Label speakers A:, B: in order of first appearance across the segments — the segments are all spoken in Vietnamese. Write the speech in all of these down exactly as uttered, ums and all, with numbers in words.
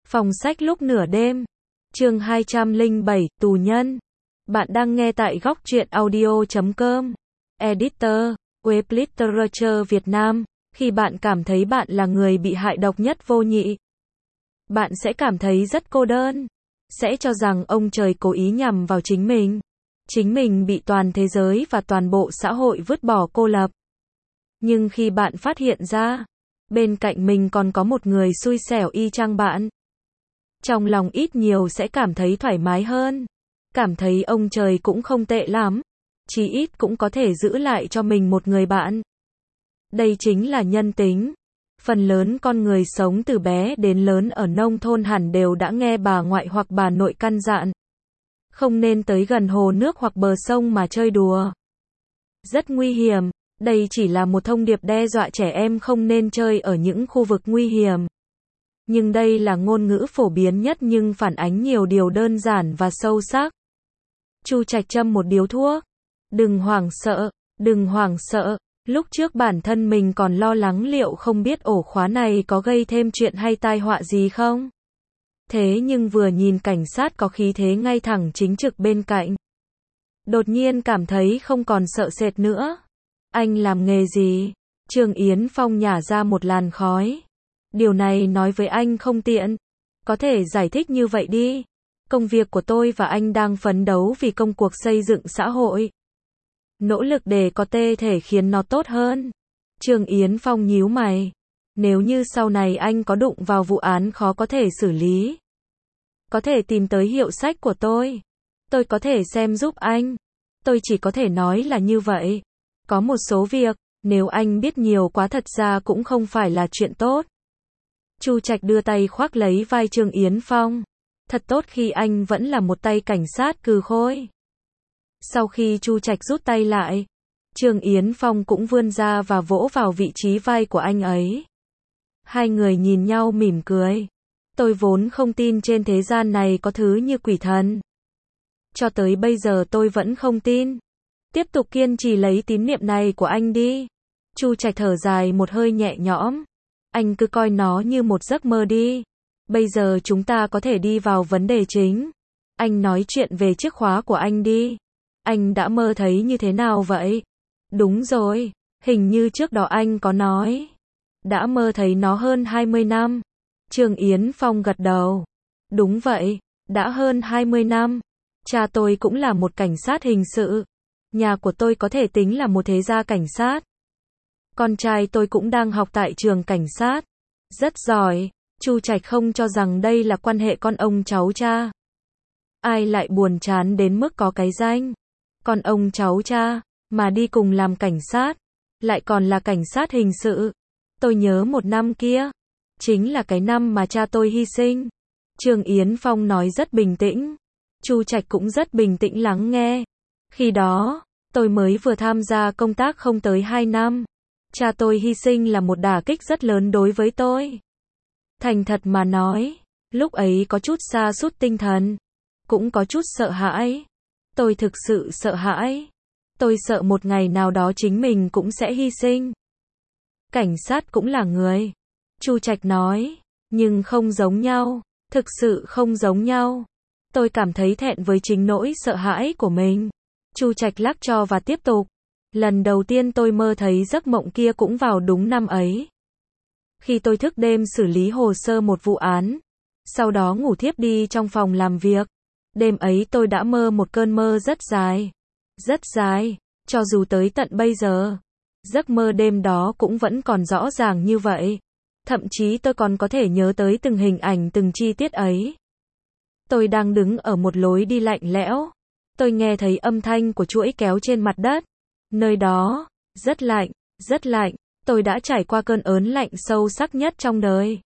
A: Phòng sách lúc nửa đêm. Chương hai trăm lẻ bảy, tù nhân. Bạn đang nghe tại góc truyện audio chấm com. Editor, Web Literature Việt Nam. Khi bạn cảm thấy bạn là người bị hại độc nhất vô nhị, bạn sẽ cảm thấy rất cô đơn. Sẽ cho rằng ông trời cố ý nhằm vào chính mình. Chính mình bị toàn thế giới và toàn bộ xã hội vứt bỏ cô lập. Nhưng khi bạn phát hiện ra, bên cạnh mình còn có một người xui xẻo y chang bạn, trong lòng ít nhiều sẽ cảm thấy thoải mái hơn. Cảm thấy ông trời cũng không tệ lắm. Chí ít cũng có thể giữ lại cho mình một người bạn. Đây chính là nhân tính. Phần lớn con người sống từ bé đến lớn ở nông thôn hẳn đều đã nghe bà ngoại hoặc bà nội căn dặn. Không nên tới gần hồ nước hoặc bờ sông mà chơi đùa. Rất nguy hiểm. Đây chỉ là một thông điệp đe dọa trẻ em không nên chơi ở những khu vực nguy hiểm. Nhưng đây là ngôn ngữ phổ biến nhất nhưng phản ánh nhiều điều đơn giản và sâu sắc. Chu Trạch châm một điếu thuốc. Đừng hoảng sợ, đừng hoảng sợ. Lúc trước bản thân mình còn lo lắng liệu không biết ổ khóa này có gây thêm chuyện hay tai họa gì không. Thế nhưng vừa nhìn cảnh sát có khí thế ngay thẳng chính trực bên cạnh, đột nhiên cảm thấy không còn sợ sệt nữa. Anh làm nghề gì? Trương Yến Phong nhả ra một làn khói. Điều này nói với anh không tiện. Có thể giải thích như vậy đi. Công việc của tôi và anh đang phấn đấu vì công cuộc xây dựng xã hội. Nỗ lực để có thể khiến nó tốt hơn. Trương Yến Phong nhíu mày. Nếu như sau này anh có đụng vào vụ án khó có thể xử lý, có thể tìm tới hiệu sách của tôi. Tôi có thể xem giúp anh. Tôi chỉ có thể nói là như vậy. Có một số việc, nếu anh biết nhiều quá thật ra cũng không phải là chuyện tốt. Chu Trạch đưa tay khoác lấy vai Trương Yến Phong. Thật tốt khi anh vẫn là một tay cảnh sát cừ khôi. Sau khi Chu Trạch rút tay lại, Trương Yến Phong cũng vươn ra và vỗ vào vị trí vai của anh ấy. Hai người nhìn nhau mỉm cười. Tôi vốn không tin trên thế gian này có thứ như quỷ thần. Cho tới bây giờ tôi vẫn không tin. Tiếp tục kiên trì lấy tín niệm này của anh đi. Chu Trạch thở dài một hơi nhẹ nhõm. Anh cứ coi nó như một giấc mơ đi. Bây giờ chúng ta có thể đi vào vấn đề chính. Anh nói chuyện về chiếc khóa của anh đi. Anh đã mơ thấy như thế nào vậy? Đúng rồi, hình như trước đó anh có nói. Đã mơ thấy nó hơn hai mươi năm. Trương Yến Phong gật đầu. Đúng vậy, đã hơn hai mươi năm. Cha tôi cũng là một cảnh sát hình sự. Nhà của tôi có thể tính là một thế gia cảnh sát. Con trai tôi cũng đang học tại trường cảnh sát. Rất giỏi. Chu Trạch không cho rằng đây là quan hệ con ông cháu cha. Ai lại buồn chán đến mức có cái danh con ông cháu cha mà đi cùng làm cảnh sát, lại còn là cảnh sát hình sự. Tôi nhớ một năm kia, chính là cái năm mà cha tôi hy sinh. Trương Yến Phong nói rất bình tĩnh. Chu Trạch cũng rất bình tĩnh lắng nghe. Khi đó, tôi mới vừa tham gia công tác không tới hai năm. Cha tôi hy sinh là một đả kích rất lớn đối với tôi. Thành thật mà nói, lúc ấy có chút sa sút tinh thần, cũng có chút sợ hãi. Tôi thực sự sợ hãi. Tôi sợ một ngày nào đó chính mình cũng sẽ hy sinh. Cảnh sát cũng là người. Chu Trạch nói, nhưng không giống nhau, thực sự không giống nhau. Tôi cảm thấy thẹn với chính nỗi sợ hãi của mình. Chu Trạch lắc cho và tiếp tục. Lần đầu tiên tôi mơ thấy giấc mộng kia cũng vào đúng năm ấy. Khi tôi thức đêm xử lý hồ sơ một vụ án, sau đó ngủ thiếp đi trong phòng làm việc. Đêm ấy tôi đã mơ một cơn mơ rất dài. Rất dài, cho dù tới tận bây giờ. Giấc mơ đêm đó cũng vẫn còn rõ ràng như vậy. Thậm chí tôi còn có thể nhớ tới từng hình ảnh từng chi tiết ấy. Tôi đang đứng ở một lối đi lạnh lẽo. Tôi nghe thấy âm thanh của chuỗi kéo trên mặt đất. Nơi đó, rất lạnh, rất lạnh. Tôi đã trải qua cơn ớn lạnh sâu sắc nhất trong đời.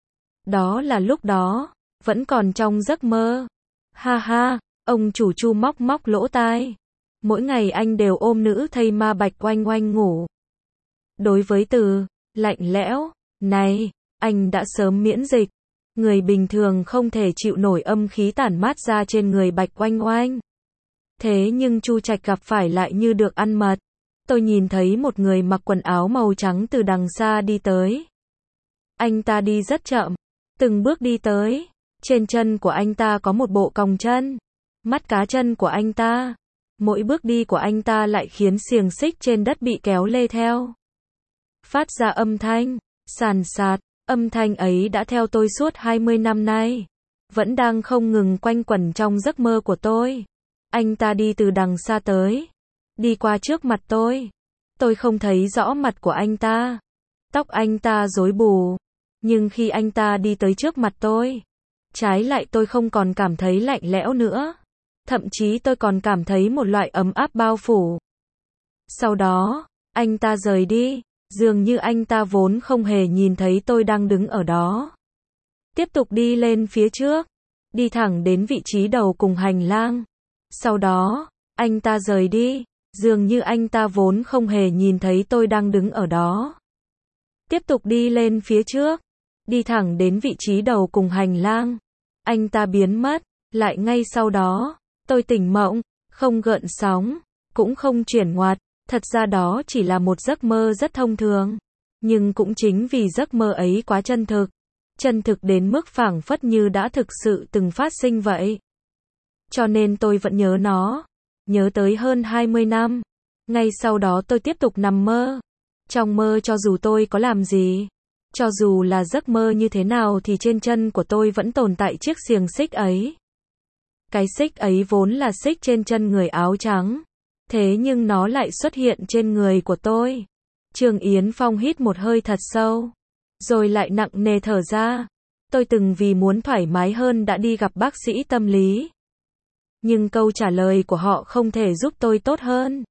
A: Đó là lúc đó, vẫn còn trong giấc mơ. Ha ha, ông chủ Chu móc móc lỗ tai. Mỗi ngày anh đều ôm nữ thây ma Bạch Oanh Oanh ngủ. Đối với từ lạnh lẽo này, anh đã sớm miễn dịch. Người bình thường không thể chịu nổi âm khí tản mát ra trên người Bạch Oanh Oanh. Thế nhưng Chu Trạch gặp phải lại như được ăn mật. Tôi nhìn thấy một người mặc quần áo màu trắng từ đằng xa đi tới. Anh ta đi rất chậm. từng bước đi tới. Trên chân của anh ta có một bộ còng chân. Mắt cá chân của anh ta. Mỗi bước đi của anh ta lại khiến xiềng xích trên đất bị kéo lê theo. Phát ra âm thanh, sàn sạt. Âm thanh ấy đã theo tôi suốt hai mươi năm nay. Vẫn đang không ngừng quanh quẩn trong giấc mơ của tôi. Anh ta đi từ đằng xa tới. Đi qua trước mặt tôi. Tôi không thấy rõ mặt của anh ta. Tóc anh ta rối bù. Nhưng khi anh ta đi tới trước mặt tôi, trái lại tôi không còn cảm thấy lạnh lẽo nữa. Thậm chí tôi còn cảm thấy một loại ấm áp bao phủ. Sau đó, anh ta rời đi. Dường như anh ta vốn không hề nhìn thấy tôi đang đứng ở đó. Tiếp tục đi lên phía trước. Đi thẳng đến vị trí đầu cùng hành lang. Sau đó, anh ta rời đi. Dường như anh ta vốn không hề nhìn thấy tôi đang đứng ở đó. Tiếp tục đi lên phía trước. Đi thẳng đến vị trí đầu cùng hành lang. Anh ta biến mất. Lại ngay sau đó, tôi tỉnh mộng. Không gợn sóng. Cũng không chuyển ngoặt. Thật ra đó chỉ là một giấc mơ rất thông thường. Nhưng cũng chính vì giấc mơ ấy quá chân thực. Chân thực đến mức phảng phất như đã thực sự từng phát sinh vậy. Cho nên tôi vẫn nhớ nó. Nhớ tới hơn hai mươi năm. Ngay sau đó tôi tiếp tục nằm mơ. Trong mơ cho dù tôi có làm gì, cho dù là giấc mơ như thế nào thì trên chân của tôi vẫn tồn tại chiếc xiềng xích ấy. Cái xích ấy vốn là xích trên chân người áo trắng. Thế nhưng nó lại xuất hiện trên người của tôi. Trương Yến Phong hít một hơi thật sâu. Rồi lại nặng nề thở ra. Tôi từng vì muốn thoải mái hơn đã đi gặp bác sĩ tâm lý. Nhưng câu trả lời của họ không thể giúp tôi tốt hơn.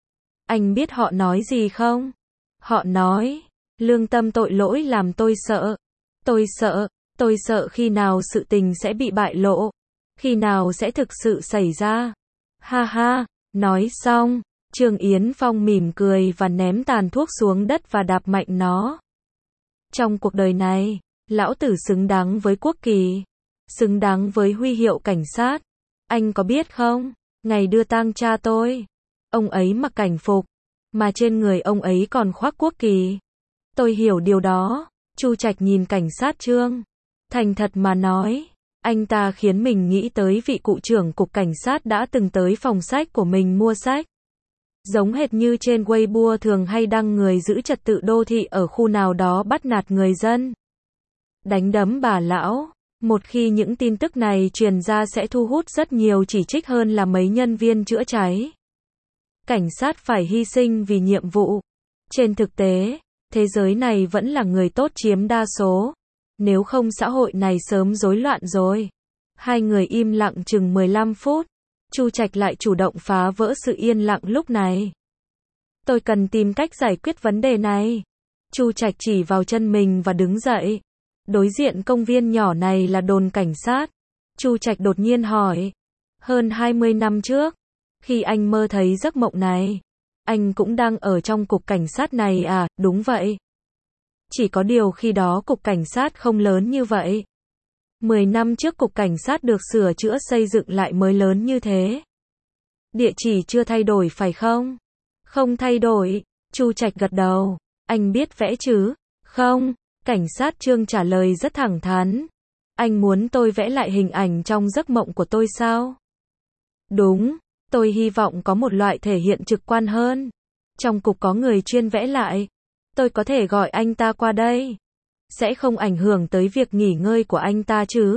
A: Anh biết họ nói gì không? Họ nói, lương tâm tội lỗi làm tôi sợ. Tôi sợ, tôi sợ khi nào sự tình sẽ bị bại lộ. Khi nào sẽ thực sự xảy ra. Ha ha, nói xong, Trương Yến Phong mỉm cười và ném tàn thuốc xuống đất và đạp mạnh nó. Trong cuộc đời này, lão tử xứng đáng với quốc kỳ. Xứng đáng với huy hiệu cảnh sát. Anh có biết không, ngày đưa tang cha tôi, ông ấy mặc cảnh phục, mà trên người ông ấy còn khoác quốc kỳ. Tôi hiểu điều đó. Chu Trạch nhìn cảnh sát Trương. Thành thật mà nói, anh ta khiến mình nghĩ tới vị cụ trưởng cục cảnh sát đã từng tới phòng sách của mình mua sách. Giống hệt như trên Weibo thường hay đăng người giữ trật tự đô thị ở khu nào đó bắt nạt người dân. Đánh đấm bà lão. Một khi những tin tức này truyền ra sẽ thu hút rất nhiều chỉ trích hơn là mấy nhân viên chữa cháy. Cảnh sát phải hy sinh vì nhiệm vụ. Trên thực tế, thế giới này vẫn là người tốt chiếm đa số. Nếu không xã hội này sớm rối loạn rồi. Hai người im lặng chừng mười lăm phút. Chu Trạch lại chủ động phá vỡ sự yên lặng lúc này. Tôi cần tìm cách giải quyết vấn đề này. Chu Trạch chỉ vào chân mình và đứng dậy. Đối diện công viên nhỏ này là đồn cảnh sát. Chu Trạch đột nhiên hỏi. Hơn hai mươi năm trước, khi anh mơ thấy giấc mộng này, anh cũng đang ở trong cục cảnh sát này à? Đúng vậy. Chỉ có điều khi đó cục cảnh sát không lớn như vậy. Mười năm trước cục cảnh sát được sửa chữa xây dựng lại mới lớn như thế. Địa chỉ chưa thay đổi phải không? Không thay đổi. Chu Trạch gật đầu. Anh biết vẽ chứ? Không. Cảnh sát Trương trả lời rất thẳng thắn. Anh muốn tôi vẽ lại hình ảnh trong giấc mộng của tôi sao? Đúng. Tôi hy vọng có một loại thể hiện trực quan hơn. Trong cục có người chuyên vẽ lại. Tôi có thể gọi anh ta qua đây. Sẽ không ảnh hưởng tới việc nghỉ ngơi của anh ta chứ?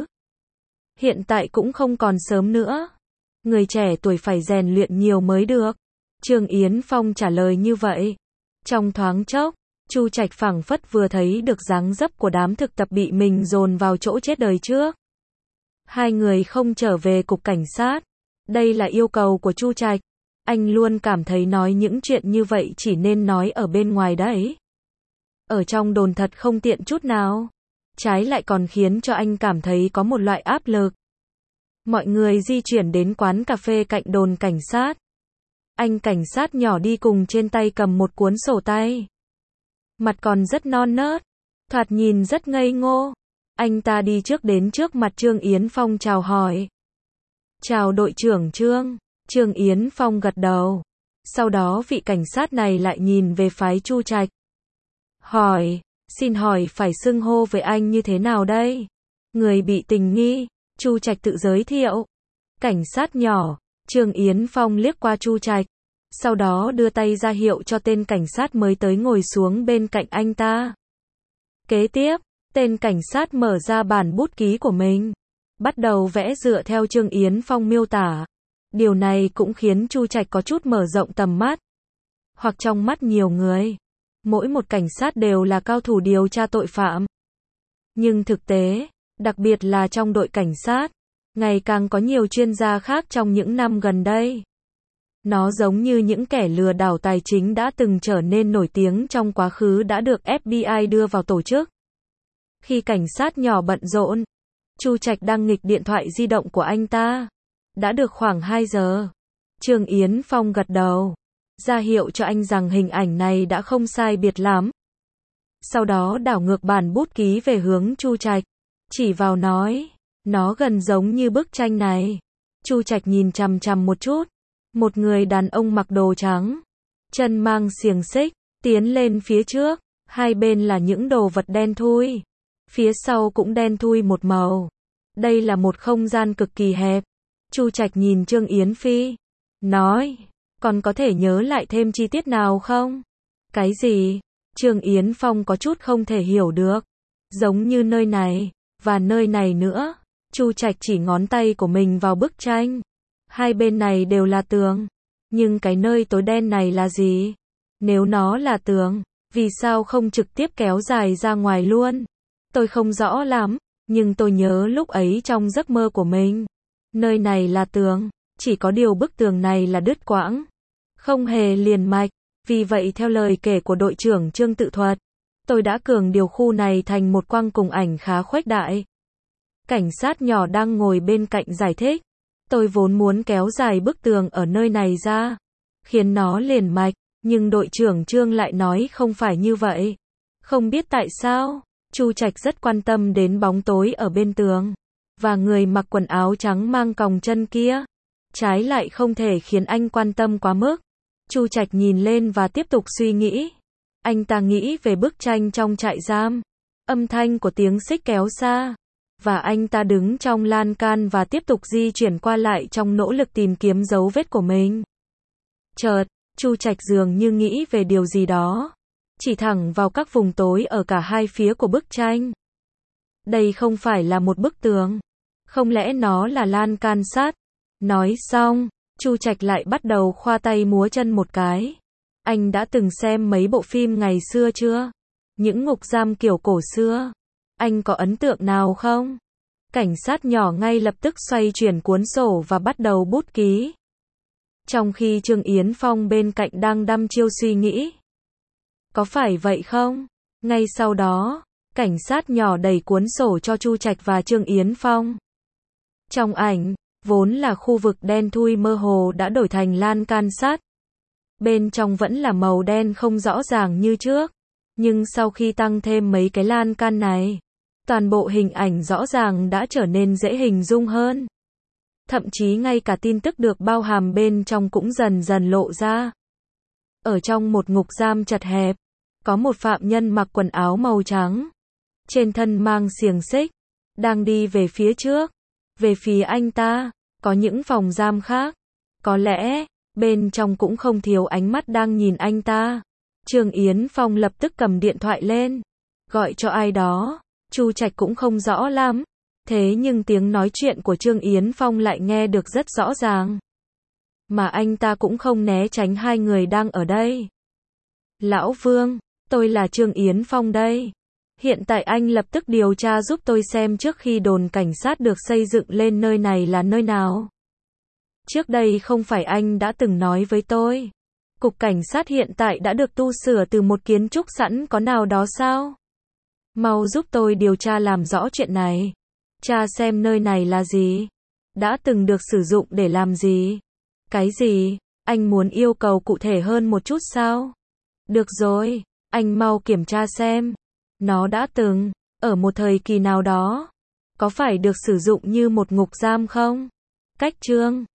A: Hiện tại cũng không còn sớm nữa. Người trẻ tuổi phải rèn luyện nhiều mới được. Trương Yến Phong trả lời như vậy. Trong thoáng chốc, Chu Trạch phảng phất vừa thấy được dáng dấp của đám thực tập bị mình dồn vào chỗ chết đời trước. Hai người không trở về cục cảnh sát. Đây là yêu cầu của Chu Trạch. Anh luôn cảm thấy nói những chuyện như vậy chỉ nên nói ở bên ngoài đấy. Ở trong đồn thật không tiện chút nào. Trái lại còn khiến cho anh cảm thấy có một loại áp lực. Mọi người di chuyển đến quán cà phê cạnh đồn cảnh sát. Anh cảnh sát nhỏ đi cùng trên tay cầm một cuốn sổ tay. Mặt còn rất non nớt. Thoạt nhìn rất ngây ngô. Anh ta đi trước đến trước mặt Trương Yến Phong chào hỏi. Chào đội trưởng Trương. Trương Yến Phong gật đầu. Sau đó vị cảnh sát này lại nhìn về phái Chu Trạch. Hỏi, xin hỏi phải xưng hô với anh như thế nào đây? Người bị tình nghi, Chu Trạch tự giới thiệu. Cảnh sát nhỏ, Trương Yến Phong liếc qua Chu Trạch, sau đó đưa tay ra hiệu cho tên cảnh sát mới tới ngồi xuống bên cạnh anh ta. Kế tiếp, tên cảnh sát mở ra bản bút ký của mình, bắt đầu vẽ dựa theo Trương Yến Phong miêu tả. Điều này cũng khiến Chu Trạch có chút mở rộng tầm mắt. Hoặc trong mắt nhiều người, mỗi một cảnh sát đều là cao thủ điều tra tội phạm. Nhưng thực tế, đặc biệt là trong đội cảnh sát, ngày càng có nhiều chuyên gia khác trong những năm gần đây. Nó giống như những kẻ lừa đảo tài chính đã từng trở nên nổi tiếng trong quá khứ đã được ép bê i đưa vào tổ chức. Khi cảnh sát nhỏ bận rộn, Chu Trạch đang nghịch điện thoại di động của anh ta. Đã được khoảng hai giờ. Trương Yến Phong gật đầu, ra hiệu cho anh rằng hình ảnh này đã không sai biệt lắm. Sau đó đảo ngược bản bút ký về hướng Chu Trạch, chỉ vào nói, nó gần giống như bức tranh này. Chu Trạch nhìn chằm chằm một chút. Một người đàn ông mặc đồ trắng, chân mang xiềng xích, tiến lên phía trước, hai bên là những đồ vật đen thui. Phía sau cũng đen thui một màu. Đây là một không gian cực kỳ hẹp. Chu Trạch nhìn Trương Yến Phi, nói, còn có thể nhớ lại thêm chi tiết nào không? Cái gì? Trương Yến Phong có chút không thể hiểu được. Giống như nơi này, và nơi này nữa. Chu Trạch chỉ ngón tay của mình vào bức tranh. Hai bên này đều là tường. Nhưng cái nơi tối đen này là gì? Nếu nó là tường, vì sao không trực tiếp kéo dài ra ngoài luôn? Tôi không rõ lắm, nhưng tôi nhớ lúc ấy trong giấc mơ của mình. Nơi này là tường, chỉ có điều bức tường này là đứt quãng, không hề liền mạch. Vì vậy theo lời kể của đội trưởng Trương tự thuật, tôi đã cường điều khu này thành một quang cùng ảnh khá khuếch đại. Cảnh sát nhỏ đang ngồi bên cạnh giải thích. Tôi vốn muốn kéo dài bức tường ở nơi này ra, khiến nó liền mạch, nhưng đội trưởng Trương lại nói không phải như vậy. Không biết tại sao, Chu Trạch rất quan tâm đến bóng tối ở bên tường, và người mặc quần áo trắng mang còng chân kia. Trái lại không thể khiến anh quan tâm quá mức. Chu Trạch nhìn lên và tiếp tục suy nghĩ. Anh ta nghĩ về bức tranh trong trại giam, âm thanh của tiếng xích kéo xa. Và anh ta đứng trong lan can và tiếp tục di chuyển qua lại trong nỗ lực tìm kiếm dấu vết của mình. Chợt, Chu Trạch dường như nghĩ về điều gì đó. Chỉ thẳng vào các vùng tối ở cả hai phía của bức tranh. Đây không phải là một bức tường. Không lẽ nó là lan can sắt? Nói xong, Chu Trạch lại bắt đầu khoa tay múa chân một cái. Anh đã từng xem mấy bộ phim ngày xưa chưa? Những ngục giam kiểu cổ xưa. Anh có ấn tượng nào không? Cảnh sát nhỏ ngay lập tức xoay chuyển cuốn sổ và bắt đầu bút ký. Trong khi Trương Yến Phong bên cạnh đang đăm chiêu suy nghĩ. Có phải vậy không? Ngay sau đó, cảnh sát nhỏ đẩy cuốn sổ cho Chu Trạch và Trương Yến Phong. Trong ảnh, vốn là khu vực đen thui mơ hồ đã đổi thành lan can sắt. Bên trong vẫn là màu đen không rõ ràng như trước. Nhưng sau khi tăng thêm mấy cái lan can này, toàn bộ hình ảnh rõ ràng đã trở nên dễ hình dung hơn. Thậm chí ngay cả tin tức được bao hàm bên trong cũng dần dần lộ ra. Ở trong một ngục giam chật hẹp, có một phạm nhân mặc quần áo màu trắng, trên thân mang xiềng xích, đang đi về phía trước. Về phía anh ta, có những phòng giam khác. Có lẽ, bên trong cũng không thiếu ánh mắt đang nhìn anh ta. Trương Yến Phong lập tức cầm điện thoại lên, gọi cho ai đó. Chu Trạch cũng không rõ lắm, thế nhưng tiếng nói chuyện của Trương Yến Phong lại nghe được rất rõ ràng. Mà anh ta cũng không né tránh hai người đang ở đây. Lão Vương, tôi là Trương Yến Phong đây. Hiện tại anh lập tức điều tra giúp tôi xem trước khi đồn cảnh sát được xây dựng lên nơi này là nơi nào. Trước đây không phải anh đã từng nói với tôi, cục cảnh sát hiện tại đã được tu sửa từ một kiến trúc sẵn có nào đó sao? Mau giúp tôi điều tra làm rõ chuyện này. Tra xem nơi này là gì? Đã từng được sử dụng để làm gì? Cái gì? Anh muốn yêu cầu cụ thể hơn một chút sao? Được rồi, anh mau kiểm tra xem. Nó đã từng, ở một thời kỳ nào đó, có phải được sử dụng như một ngục giam không? Cách chương